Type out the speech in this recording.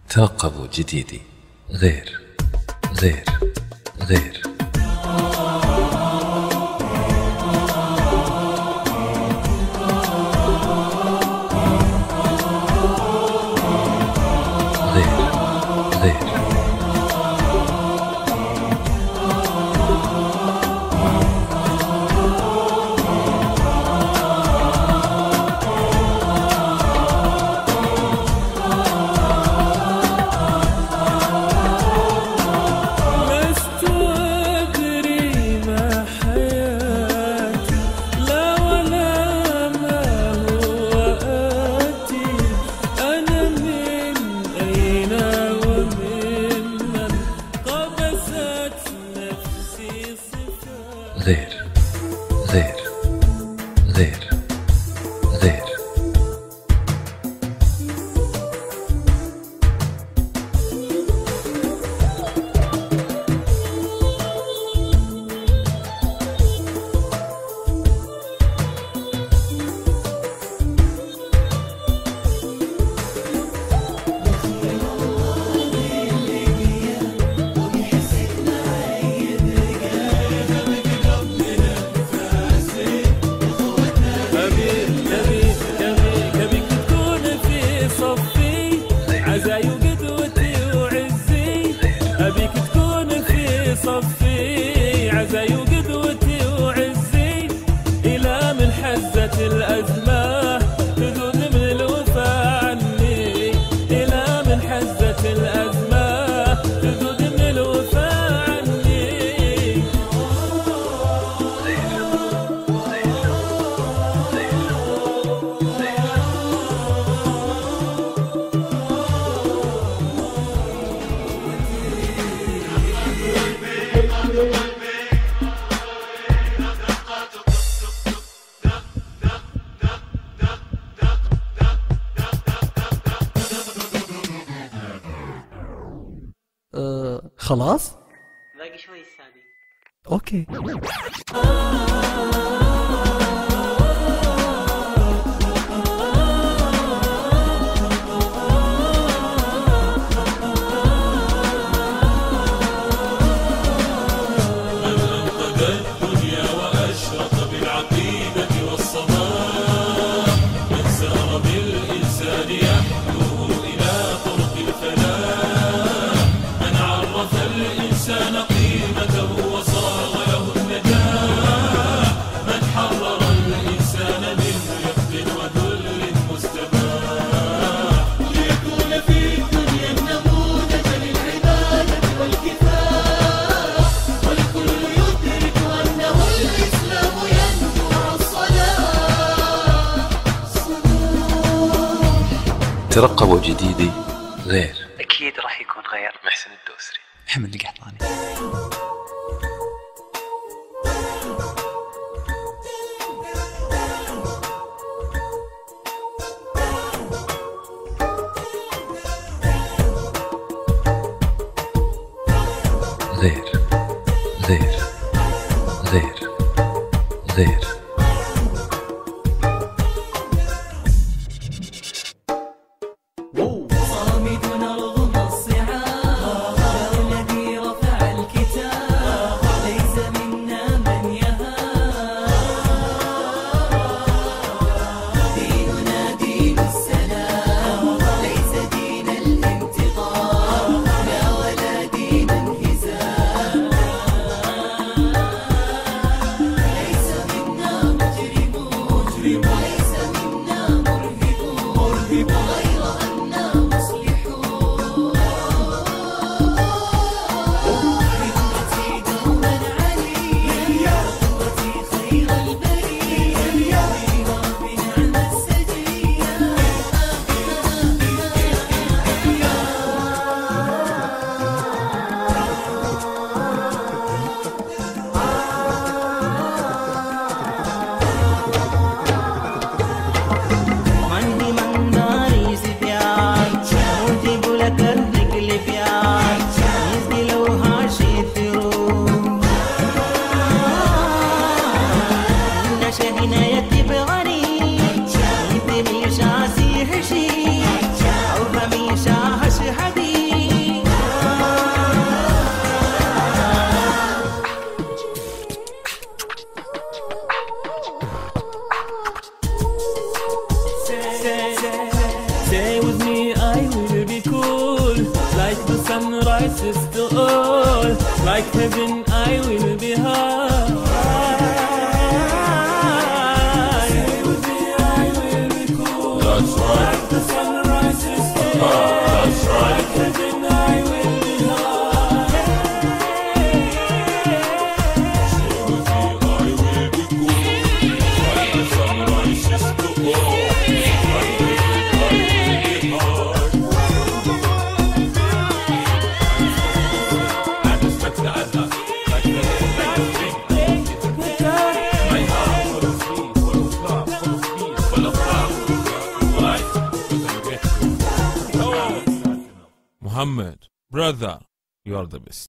ترقبوا جديدي غير غير غير. غير غير غير غير. عزاي وقدوتي وعزي أبيك تكون في صفي، عزاي وقدوتي وعزي، إلى من حزة الأزمة تذوب من الوفا عني، إلى من حزة الأزمة تذوب من الوفا عني. خلاص؟ باقي شوي السابي. اوكي. ترقبوا جديدي غير. أكيد راح يكون غير. محسن الدوسري، محمد القحطاني. غير غير غير غير. شاسي هشي أو بميشا هش حدي sunrise is to all. Like heaven I will be high. Stay with me, I will be cool. That's right. Like the sunrise is to all. That's right. Like heaven I will be high. Stay with me, I will be cool. Like the sunrise is to all. Muhammad, brother, you are the best.